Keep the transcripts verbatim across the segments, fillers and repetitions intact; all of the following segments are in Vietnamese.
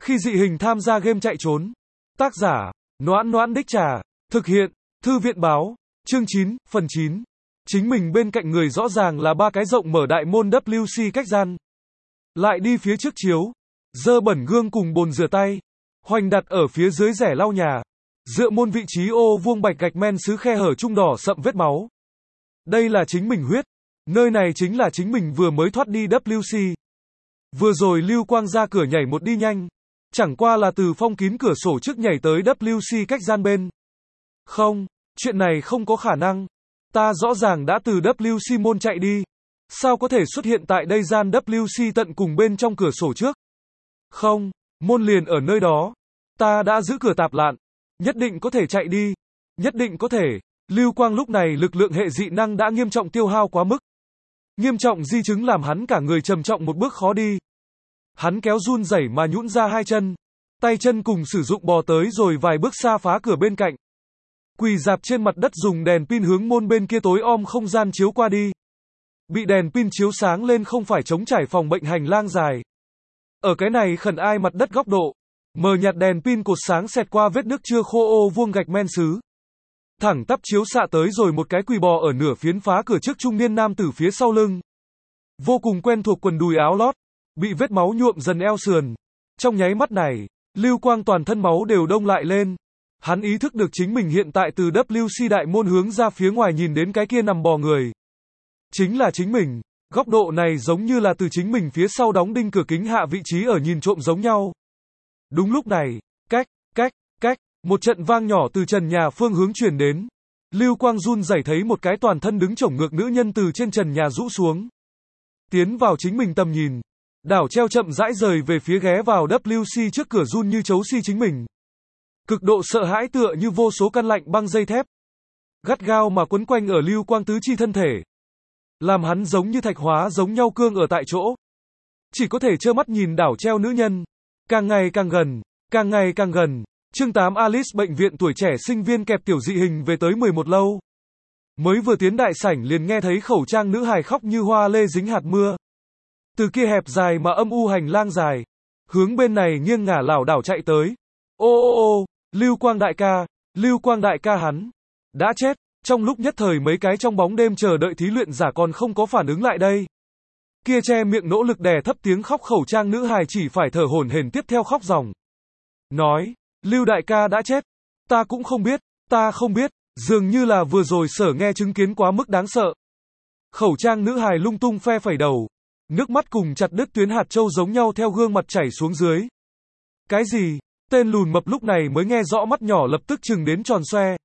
Khi dị hình tham gia game chạy trốn. Tác giả, Noãn Noãn Đích Trà. Thực hiện, Thư viện báo. Chương chín, phần chín. Chính mình bên cạnh người rõ ràng là ba cái rộng mở đại môn vê kép xê cách gian. Lại đi phía trước chiếu. Dơ bẩn gương cùng bồn rửa tay. Hoành đặt ở phía dưới rẻ lau nhà. Dựa môn vị trí ô vuông bạch gạch men sứ khe hở trung đỏ sậm vết máu. Đây là chính mình huyết. Nơi này chính là chính mình vừa mới thoát đi vê kép xê. Vừa rồi Lưu Quang ra cửa nhảy một đi nhanh. Chẳng qua là từ phong kín cửa sổ trước nhảy tới vê kép xê cách gian bên. Không, chuyện này không có khả năng. Ta rõ ràng đã từ vê kép xê môn chạy đi. Sao có thể xuất hiện tại đây gian vê kép xê tận cùng bên trong cửa sổ trước? Không, môn liền ở nơi đó. Ta đã giữ cửa tạp lạn. Nhất định có thể chạy đi. Nhất định có thể. Lưu Quang lúc này lực lượng hệ dị năng đã nghiêm trọng tiêu hao quá mức. Nghiêm trọng di chứng làm hắn cả người trầm trọng một bước khó đi. Hắn kéo run rẩy mà nhũn ra hai chân. Tay chân cùng sử dụng bò tới rồi vài bước xa phá cửa bên cạnh. Quỳ dạp trên mặt đất dùng đèn pin hướng môn bên kia tối om không gian chiếu qua đi. Bị đèn pin chiếu sáng lên không phải chống trải phòng bệnh hành lang dài. Ở cái này khẩn ai mặt đất góc độ. Mờ nhạt đèn pin cột sáng xẹt qua vết nước chưa khô ô vuông gạch men sứ. Thẳng tắp chiếu xạ tới rồi một cái quỳ bò ở nửa phiến phá cửa trước trung niên nam tử phía sau lưng. Vô cùng quen thuộc quần đùi áo lót. Bị vết máu nhuộm dần eo sườn. Trong nháy mắt này, Lưu Quang toàn thân máu đều đông lại lên. Hắn ý thức được chính mình hiện tại từ vê kép xê đại môn hướng ra phía ngoài nhìn đến cái kia nằm bò người. Chính là chính mình. Góc độ này giống như là từ chính mình phía sau đóng đinh cửa kính hạ vị trí ở nhìn trộm giống nhau. Đúng lúc này, cách, cách, cách, một trận vang nhỏ từ trần nhà phương hướng truyền đến. Lưu Quang run rẩy thấy một cái toàn thân đứng chổng ngược nữ nhân từ trên trần nhà rũ xuống. Tiến vào chính mình tầm nhìn. Đảo treo chậm rãi rời về phía ghé vào vê kép xê trước cửa run như chấu si chính mình. Cực độ sợ hãi tựa như vô số căn lạnh băng dây thép. Gắt gao mà quấn quanh ở Lưu Quang tứ chi thân thể. Làm hắn giống như thạch hóa giống nhau cương ở tại chỗ. Chỉ có thể trơ mắt nhìn đảo treo nữ nhân. Càng ngày càng gần, càng ngày càng gần. Chương tám Alice bệnh viện tuổi trẻ sinh viên kẹp tiểu dị hình về tới mười một lâu. Mới vừa tiến đại sảnh liền nghe thấy khẩu trang nữ hài khóc như hoa lê dính hạt mưa. Từ kia hẹp dài mà âm u hành lang dài. Hướng bên này nghiêng ngả lảo đảo chạy tới. Ô ô ô, Lưu Quang đại ca, Lưu Quang đại ca hắn. Đã chết, trong lúc nhất thời mấy cái trong bóng đêm chờ đợi thí luyện giả còn không có phản ứng lại đây. Kia che miệng nỗ lực đè thấp tiếng khóc khẩu trang nữ hài chỉ phải thở hổn hển tiếp theo khóc ròng. Nói, Lưu đại ca đã chết. Ta cũng không biết, ta không biết, dường như là vừa rồi sở nghe chứng kiến quá mức đáng sợ. Khẩu trang nữ hài lung tung phe phẩy đầu. Nước mắt cùng chặt đứt tuyến hạt châu giống nhau theo gương mặt chảy xuống dưới. Cái gì? Tên lùn mập lúc này mới nghe rõ mắt nhỏ lập tức chừng đến tròn xoe.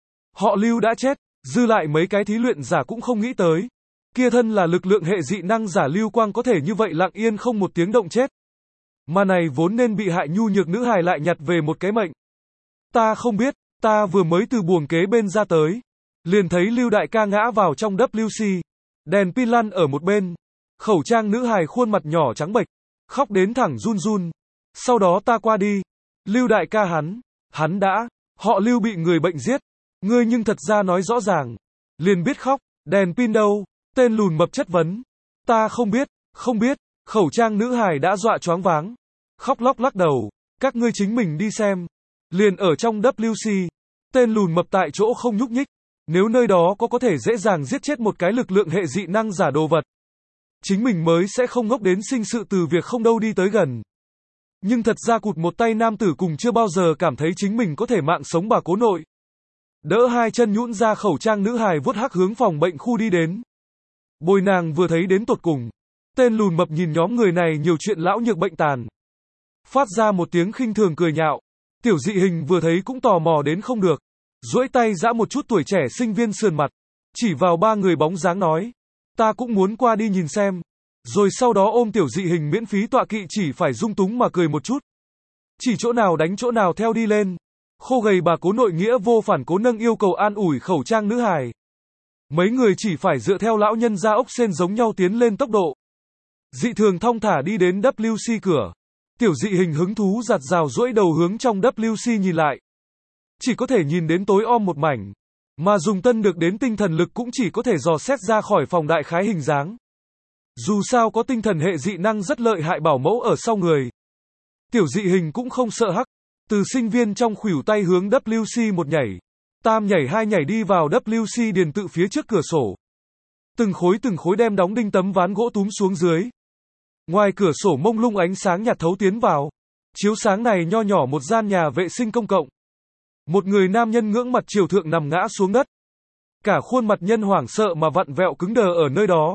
Họ Lưu đã chết, dư lại mấy cái thí luyện giả cũng không nghĩ tới. Kia thân là lực lượng hệ dị năng giả Lưu Quang có thể như vậy lặng yên không một tiếng động chết. Mà này vốn nên bị hại nhu nhược nữ hài lại nhặt về một cái mệnh. Ta không biết, ta vừa mới từ buồng kế bên ra tới. Liền thấy Lưu đại ca ngã vào trong vê kép xê. Đèn pin lăn ở một bên. Khẩu trang nữ hài khuôn mặt nhỏ trắng bệch. Khóc đến thẳng run run. Sau đó ta qua đi. Lưu đại ca hắn. Hắn đã. Họ Lưu bị người bệnh giết. Ngươi nhưng thật ra nói rõ ràng. Liền biết khóc. Đèn pin đâu? Tên lùn mập chất vấn. Ta không biết. Không biết. Khẩu trang nữ hài đã dọa choáng váng. Khóc lóc lắc đầu. Các ngươi chính mình đi xem. Liền ở trong vê kép xê. Tên lùn mập tại chỗ không nhúc nhích. Nếu nơi đó có có thể dễ dàng giết chết một cái lực lượng hệ dị năng giả đồ vật. Chính mình mới sẽ không ngốc đến sinh sự từ việc không đâu đi tới gần. Nhưng thật ra cụt một tay nam tử cùng chưa bao giờ cảm thấy chính mình có thể mạng sống bà cố nội. Đỡ hai chân nhũn ra khẩu trang nữ hài vuốt hắc hướng phòng bệnh khu đi đến. Bồi nàng vừa thấy đến tột cùng. Tên lùn mập nhìn nhóm người này nhiều chuyện lão nhược bệnh tàn. Phát ra một tiếng khinh thường cười nhạo. Tiểu dị hình vừa thấy cũng tò mò đến không được. Duỗi tay giã một chút tuổi trẻ sinh viên sườn mặt. Chỉ vào ba người bóng dáng nói. Ta cũng muốn qua đi nhìn xem. Rồi sau đó ôm tiểu dị hình miễn phí tọa kỵ chỉ phải dung túng mà cười một chút. Chỉ chỗ nào đánh chỗ nào theo đi lên. Khô gầy bà cố nội nghĩa vô phản cố nâng yêu cầu an ủi khẩu trang nữ hài. Mấy người chỉ phải dựa theo lão nhân ra ốc sên giống nhau tiến lên tốc độ. Dị thường thong thả đi đến vê kép xê cửa. Tiểu dị hình hứng thú giặt rào duỗi đầu hướng trong vê kép xê nhìn lại. Chỉ có thể nhìn đến tối om một mảnh. Mà dùng tân được đến tinh thần lực cũng chỉ có thể dò xét ra khỏi phòng đại khái hình dáng. Dù sao có tinh thần hệ dị năng rất lợi hại bảo mẫu ở sau người. Tiểu dị hình cũng không sợ hắc. Từ sinh viên trong khuỷu tay hướng W C một nhảy. Tam nhảy hai nhảy đi vào W C điền tự phía trước cửa sổ. Từng khối từng khối đem đóng đinh tấm ván gỗ túm xuống dưới. Ngoài cửa sổ mông lung ánh sáng nhạt thấu tiến vào. Chiếu sáng này nho nhỏ một gian nhà vệ sinh công cộng. Một người nam nhân ngưỡng mặt chiều thượng nằm ngã xuống đất. Cả khuôn mặt nhân hoảng sợ mà vặn vẹo cứng đờ ở nơi đó.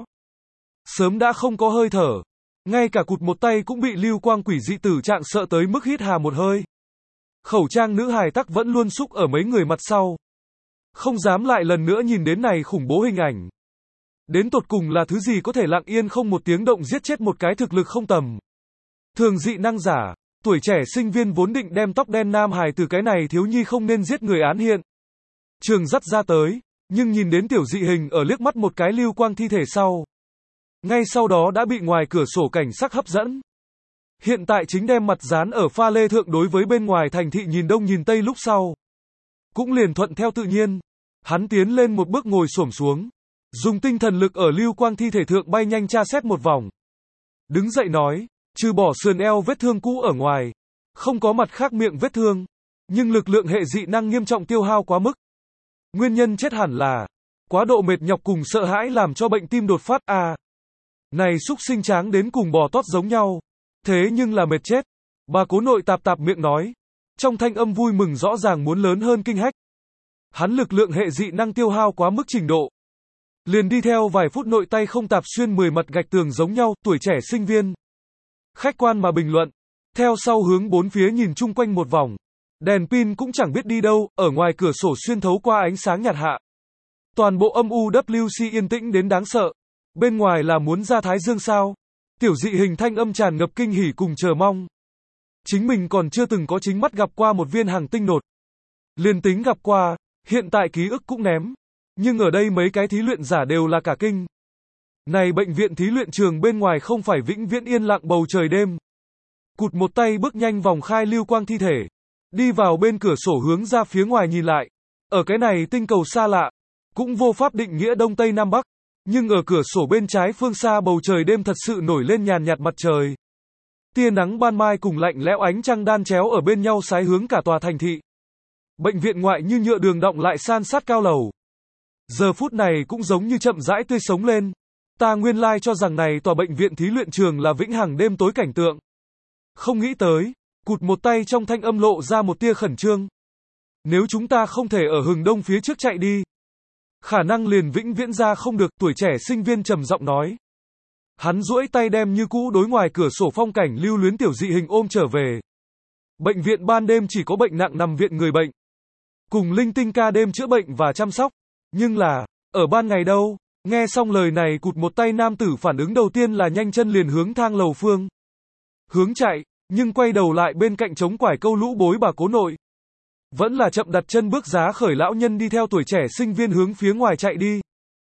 Sớm đã không có hơi thở. Ngay cả cụt một tay cũng bị lưu quang quỷ dị tử trạng sợ tới mức hít hà một hơi. Khẩu trang nữ hài tắc vẫn luôn xúc ở mấy người mặt sau. Không dám lại lần nữa nhìn đến này khủng bố hình ảnh. Đến tột cùng là thứ gì có thể lặng yên không một tiếng động giết chết một cái thực lực không tầm. Thường dị năng giả, tuổi trẻ sinh viên vốn định đem tóc đen nam hài từ cái này thiếu nhi không nên giết người án hiện. Trường dắt ra tới, nhưng nhìn đến tiểu dị hình ở liếc mắt một cái lưu quang thi thể sau. Ngay sau đó đã bị ngoài cửa sổ cảnh sắc hấp dẫn. Hiện tại chính đem mặt dán ở pha lê thượng đối với bên ngoài thành thị nhìn đông nhìn tây lúc sau. Cũng liền thuận theo tự nhiên. Hắn tiến lên một bước ngồi xổm xuống. Dùng tinh thần lực ở lưu quang thi thể thượng bay nhanh tra xét một vòng. Đứng dậy nói, trừ bỏ sườn eo vết thương cũ ở ngoài. Không có mặt khác miệng vết thương. Nhưng lực lượng hệ dị năng nghiêm trọng tiêu hao quá mức. Nguyên nhân chết hẳn là quá độ mệt nhọc cùng sợ hãi làm cho bệnh tim đột phát à. Này xúc sinh tráng đến cùng bò tót giống nhau. Thế nhưng là mệt chết. Bà cố nội tạp tạp miệng nói. Trong thanh âm vui mừng rõ ràng muốn lớn hơn kinh hách. Hắn lực lượng hệ dị năng tiêu hao quá mức trình độ. Liền đi theo vài phút nội tay không tạp xuyên mười mặt gạch tường giống nhau, tuổi trẻ sinh viên. Khách quan mà bình luận. Theo sau hướng bốn phía nhìn chung quanh một vòng. Đèn pin cũng chẳng biết đi đâu, ở ngoài cửa sổ xuyên thấu qua ánh sáng nhạt hạ. Toàn bộ âm u W C yên tĩnh đến đáng sợ. Bên ngoài là muốn ra thái dương sao? Tiểu dị hình thanh âm tràn ngập kinh hỉ cùng chờ mong. Chính mình còn chưa từng có chính mắt gặp qua một viên hành tinh nột. Liền tính gặp qua, hiện tại ký ức cũng ném. Nhưng ở đây mấy cái thí luyện giả đều là cả kinh. Này bệnh viện thí luyện trường bên ngoài không phải vĩnh viễn yên lặng bầu trời đêm. Cụt một tay bước nhanh vòng khai lưu quang thi thể. Đi vào bên cửa sổ hướng ra phía ngoài nhìn lại. Ở cái này tinh cầu xa lạ. Cũng vô pháp định nghĩa Đông Tây Nam Bắc. Nhưng ở cửa sổ bên trái phương xa bầu trời đêm thật sự nổi lên nhàn nhạt mặt trời. Tia nắng ban mai cùng lạnh lẽo ánh trăng đan chéo ở bên nhau sái hướng cả tòa thành thị. Bệnh viện ngoại như nhựa đường đọng lại san sát cao lầu. Giờ phút này cũng giống như chậm rãi tươi sống lên. Ta nguyên lai cho rằng này tòa bệnh viện thí luyện trường là vĩnh hằng đêm tối cảnh tượng. Không nghĩ tới, cụt một tay trong thanh âm lộ ra một tia khẩn trương. Nếu chúng ta không thể ở hừng đông phía trước chạy đi, khả năng liền vĩnh viễn ra không được, tuổi trẻ sinh viên trầm giọng nói. Hắn duỗi tay đem như cũ đối ngoài cửa sổ phong cảnh lưu luyến tiểu dị hình ôm trở về. Bệnh viện ban đêm chỉ có bệnh nặng nằm viện người bệnh. Cùng linh tinh ca đêm chữa bệnh và chăm sóc. Nhưng là, ở ban ngày đâu? Nghe xong lời này cụt một tay nam tử phản ứng đầu tiên là nhanh chân liền hướng thang lầu phương. Hướng chạy, nhưng quay đầu lại bên cạnh chống quải câu lũ bối bà cố nội. Vẫn là chậm đặt chân bước giá khởi lão nhân đi theo tuổi trẻ sinh viên hướng phía ngoài chạy đi.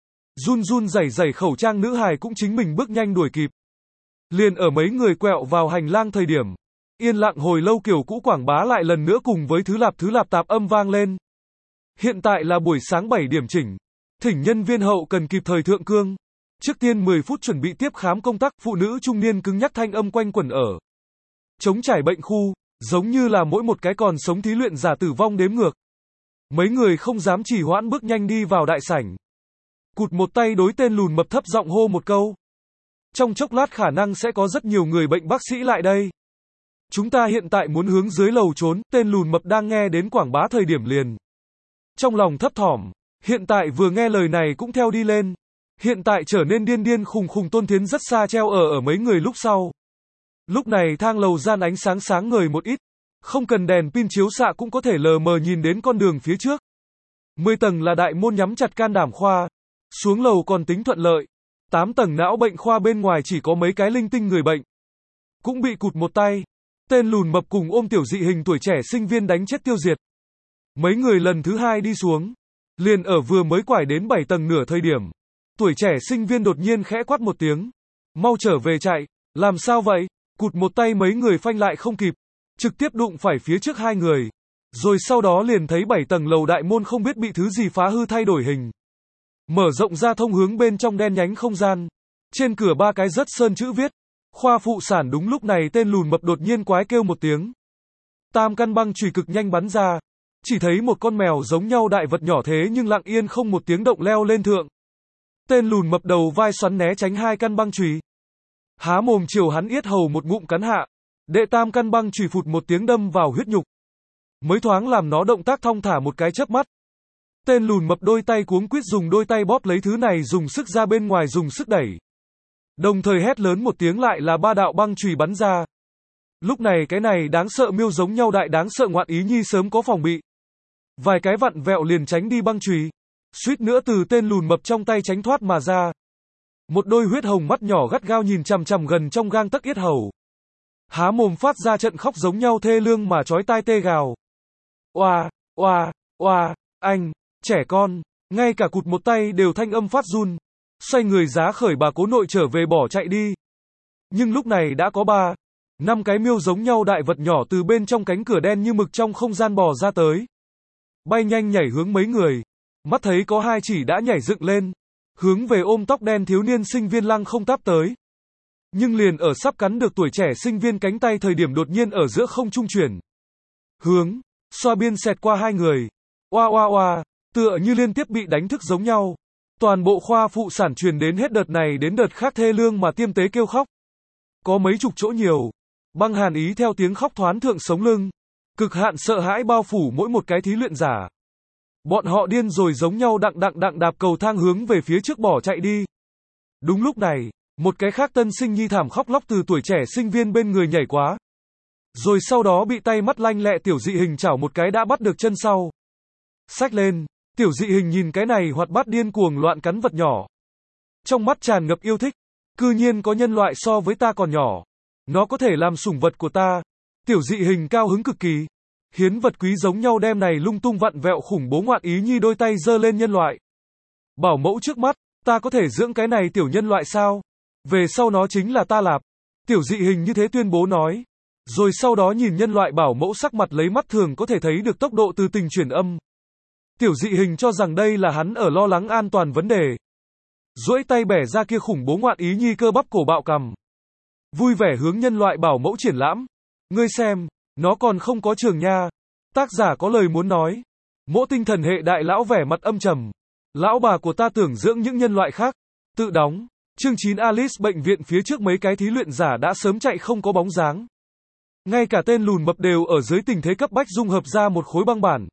Run run rẩy rẩy khẩu trang nữ hài cũng chính mình bước nhanh đuổi kịp. Liền ở mấy người quẹo vào hành lang thời điểm. Yên lặng hồi lâu kiểu cũ quảng bá lại lần nữa cùng với thứ lạp thứ lạp tạp âm vang lên. Hiện tại là buổi sáng bảy điểm chỉnh. Thỉnh nhân viên hậu cần kịp thời thượng cương. Trước tiên mười phút chuẩn bị tiếp khám công tác, phụ nữ trung niên cứng nhắc thanh âm quanh quẩn ở. Chống trải bệnh khu, giống như là mỗi một cái còn sống thí luyện giả tử vong đếm ngược. Mấy người không dám trì hoãn bước nhanh đi vào đại sảnh. Cụt một tay đối tên lùn mập thấp giọng hô một câu. Trong chốc lát khả năng sẽ có rất nhiều người bệnh bác sĩ lại đây. Chúng ta hiện tại muốn hướng dưới lầu trốn, tên lùn mập đang nghe đến quảng bá thời điểm liền. Trong lòng thấp thỏm, hiện tại vừa nghe lời này cũng theo đi lên. Hiện tại trở nên điên điên khùng khùng Tôn Thiến rất xa treo ở ở mấy người lúc sau. Lúc này thang lầu gian ánh sáng sáng ngời một ít. Không cần đèn pin chiếu xạ cũng có thể lờ mờ nhìn đến con đường phía trước. Mười tầng là đại môn nhắm chặt can đảm khoa. Xuống lầu còn tính thuận lợi. Tám tầng não bệnh khoa bên ngoài chỉ có mấy cái linh tinh người bệnh. Cũng bị cụt một tay. Tên lùn mập cùng ôm tiểu dị hình tuổi trẻ sinh viên đánh chết tiêu diệt. Mấy người lần thứ hai đi xuống. Liền ở vừa mới quải đến bảy tầng nửa thời điểm. Tuổi trẻ sinh viên đột nhiên khẽ quát một tiếng. Mau trở về chạy. Làm sao vậy? Cụt một tay mấy người phanh lại không kịp. Trực tiếp đụng phải phía trước hai người. Rồi sau đó liền thấy bảy tầng lầu đại môn không biết bị thứ gì phá hư thay đổi hình. Mở rộng ra thông hướng bên trong đen nhánh không gian. Trên cửa ba cái rất sơn chữ viết. Khoa phụ sản đúng lúc này tên lùn mập đột nhiên quái kêu một tiếng. Tam căn băng chùy cực nhanh bắn ra. Chỉ thấy một con mèo giống nhau đại vật nhỏ thế nhưng lặng yên không một tiếng động leo lên thượng. Tên lùn mập đầu vai xoắn né tránh hai căn băng chùy. Há mồm chiều hắn yết hầu một ngụm cắn hạ. Đệ tam căn băng chùy phụt một tiếng đâm vào huyết nhục. Mới thoáng làm nó động tác thong thả một cái chớp mắt. Tên lùn mập đôi tay cuống quýt dùng đôi tay bóp lấy thứ này dùng sức ra bên ngoài dùng sức đẩy. Đồng thời hét lớn một tiếng lại là ba đạo băng chùy bắn ra. Lúc này cái này đáng sợ miêu giống nhau đại đáng sợ ngoạn ý nhi sớm có phòng bị. Vài cái vặn vẹo liền tránh đi băng chùy. Suýt nữa từ tên lùn mập trong tay tránh thoát mà ra. Một đôi huyết hồng mắt nhỏ gắt gao nhìn chằm chằm gần trong gang tấc yết hầu. Há mồm phát ra trận khóc giống nhau thê lương mà chói tai tê gào. Oa, oa, oa, anh, trẻ con, ngay cả cụt một tay đều thanh âm phát run. Xoay người giá khởi bà cố nội trở về bỏ chạy đi. Nhưng lúc này đã có ba, năm cái miêu giống nhau đại vật nhỏ từ bên trong cánh cửa đen như mực trong không gian bò ra tới. Bay nhanh nhảy hướng mấy người. Mắt thấy có hai chỉ đã nhảy dựng lên. Hướng về ôm tóc đen thiếu niên sinh viên lăng không táp tới. Nhưng liền ở sắp cắn được tuổi trẻ sinh viên cánh tay thời điểm đột nhiên ở giữa không trung chuyển. Hướng, xoa biên xẹt qua hai người. Oa oa oa, tựa như liên tiếp bị đánh thức giống nhau. Toàn bộ khoa phụ sản truyền đến hết đợt này đến đợt khác thê lương mà tiêm tế kêu khóc. Có mấy chục chỗ nhiều. Băng hàn ý theo tiếng khóc thoán thượng sống lưng. Cực hạn sợ hãi bao phủ mỗi một cái thí luyện giả. Bọn họ điên rồi giống nhau đặng đặng đặng đạp cầu thang hướng về phía trước bỏ chạy đi. Đúng lúc này, một cái khác tân sinh nhi thảm khóc lóc từ tuổi trẻ sinh viên bên người nhảy quá. Rồi sau đó bị tay mắt lanh lẹ tiểu dị hình chảo một cái đã bắt được chân sau. Xách lên, tiểu dị hình nhìn cái này hoạt bát điên cuồng loạn cắn vật nhỏ. Trong mắt tràn ngập yêu thích. Cư nhiên có nhân loại so với ta còn nhỏ. Nó có thể làm sủng vật của ta. Tiểu dị hình cao hứng cực kỳ. Hiến vật quý giống nhau đem này lung tung vặn vẹo khủng bố ngoạn ý nhi đôi tay giơ lên nhân loại. Bảo mẫu trước mắt, ta có thể dưỡng cái này tiểu nhân loại sao? Về sau nó chính là ta lạp. Tiểu dị hình như thế tuyên bố nói. Rồi sau đó nhìn nhân loại bảo mẫu sắc mặt lấy mắt thường có thể thấy được tốc độ từ tình chuyển âm. Tiểu dị hình cho rằng đây là hắn ở lo lắng an toàn vấn đề. Duỗi tay bẻ ra kia khủng bố ngoạn ý nhi cơ bắp cổ bạo cầm. Vui vẻ hướng nhân loại bảo mẫu triển lãm. Ngươi xem, nó còn không có trường nha. Tác giả có lời muốn nói. Mỗ tinh thần hệ đại lão vẻ mặt âm trầm. Lão bà của ta tưởng dưỡng những nhân loại khác. Tự đóng. Chương chín Alice bệnh viện phía trước mấy cái thí luyện giả đã sớm chạy không có bóng dáng. Ngay cả tên lùn mập đều ở dưới tình thế cấp bách dung hợp ra một khối băng bản.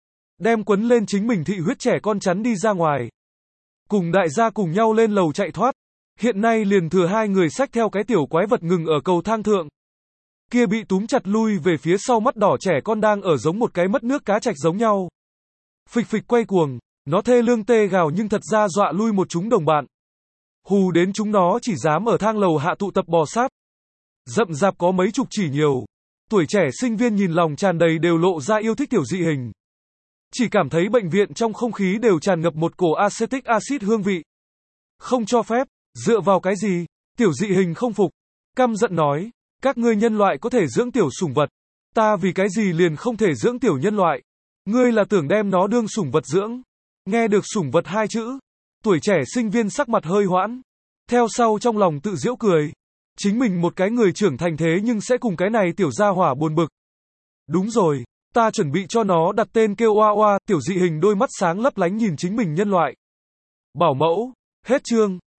Đem quấn lên chính mình thị huyết trẻ con chắn đi ra ngoài. Cùng đại gia cùng nhau lên lầu chạy thoát. Hiện nay liền thừa hai người xách theo cái tiểu quái vật ngừng ở cầu thang thượng. Kia bị túm chặt lui về phía sau mắt đỏ trẻ con đang ở giống một cái mất nước cá trạch giống nhau. Phịch phịch quay cuồng, nó thê lương tê gào nhưng thật ra dọa lui một chúng đồng bạn. Hù đến chúng nó chỉ dám ở thang lầu hạ tụ tập bò sát. Rậm rạp có mấy chục chỉ nhiều. Tuổi trẻ sinh viên nhìn lòng tràn đầy đều lộ ra yêu thích tiểu dị hình. Chỉ cảm thấy bệnh viện trong không khí đều tràn ngập một cổ acetic acid hương vị. Không cho phép, dựa vào cái gì? Tiểu dị hình không phục. Căm giận nói, các ngươi nhân loại có thể dưỡng tiểu sủng vật. Ta vì cái gì liền không thể dưỡng tiểu nhân loại? Ngươi là tưởng đem nó đương sủng vật dưỡng. Nghe được sủng vật hai chữ. Tuổi trẻ sinh viên sắc mặt hơi hoãn. Theo sau trong lòng tự giễu cười. Chính mình một cái người trưởng thành thế nhưng sẽ cùng cái này tiểu gia hỏa buồn bực. Đúng rồi, ta chuẩn bị cho nó đặt tên kêu oa oa, tiểu dị hình đôi mắt sáng lấp lánh nhìn chính mình nhân loại. Bảo mẫu, hết chương.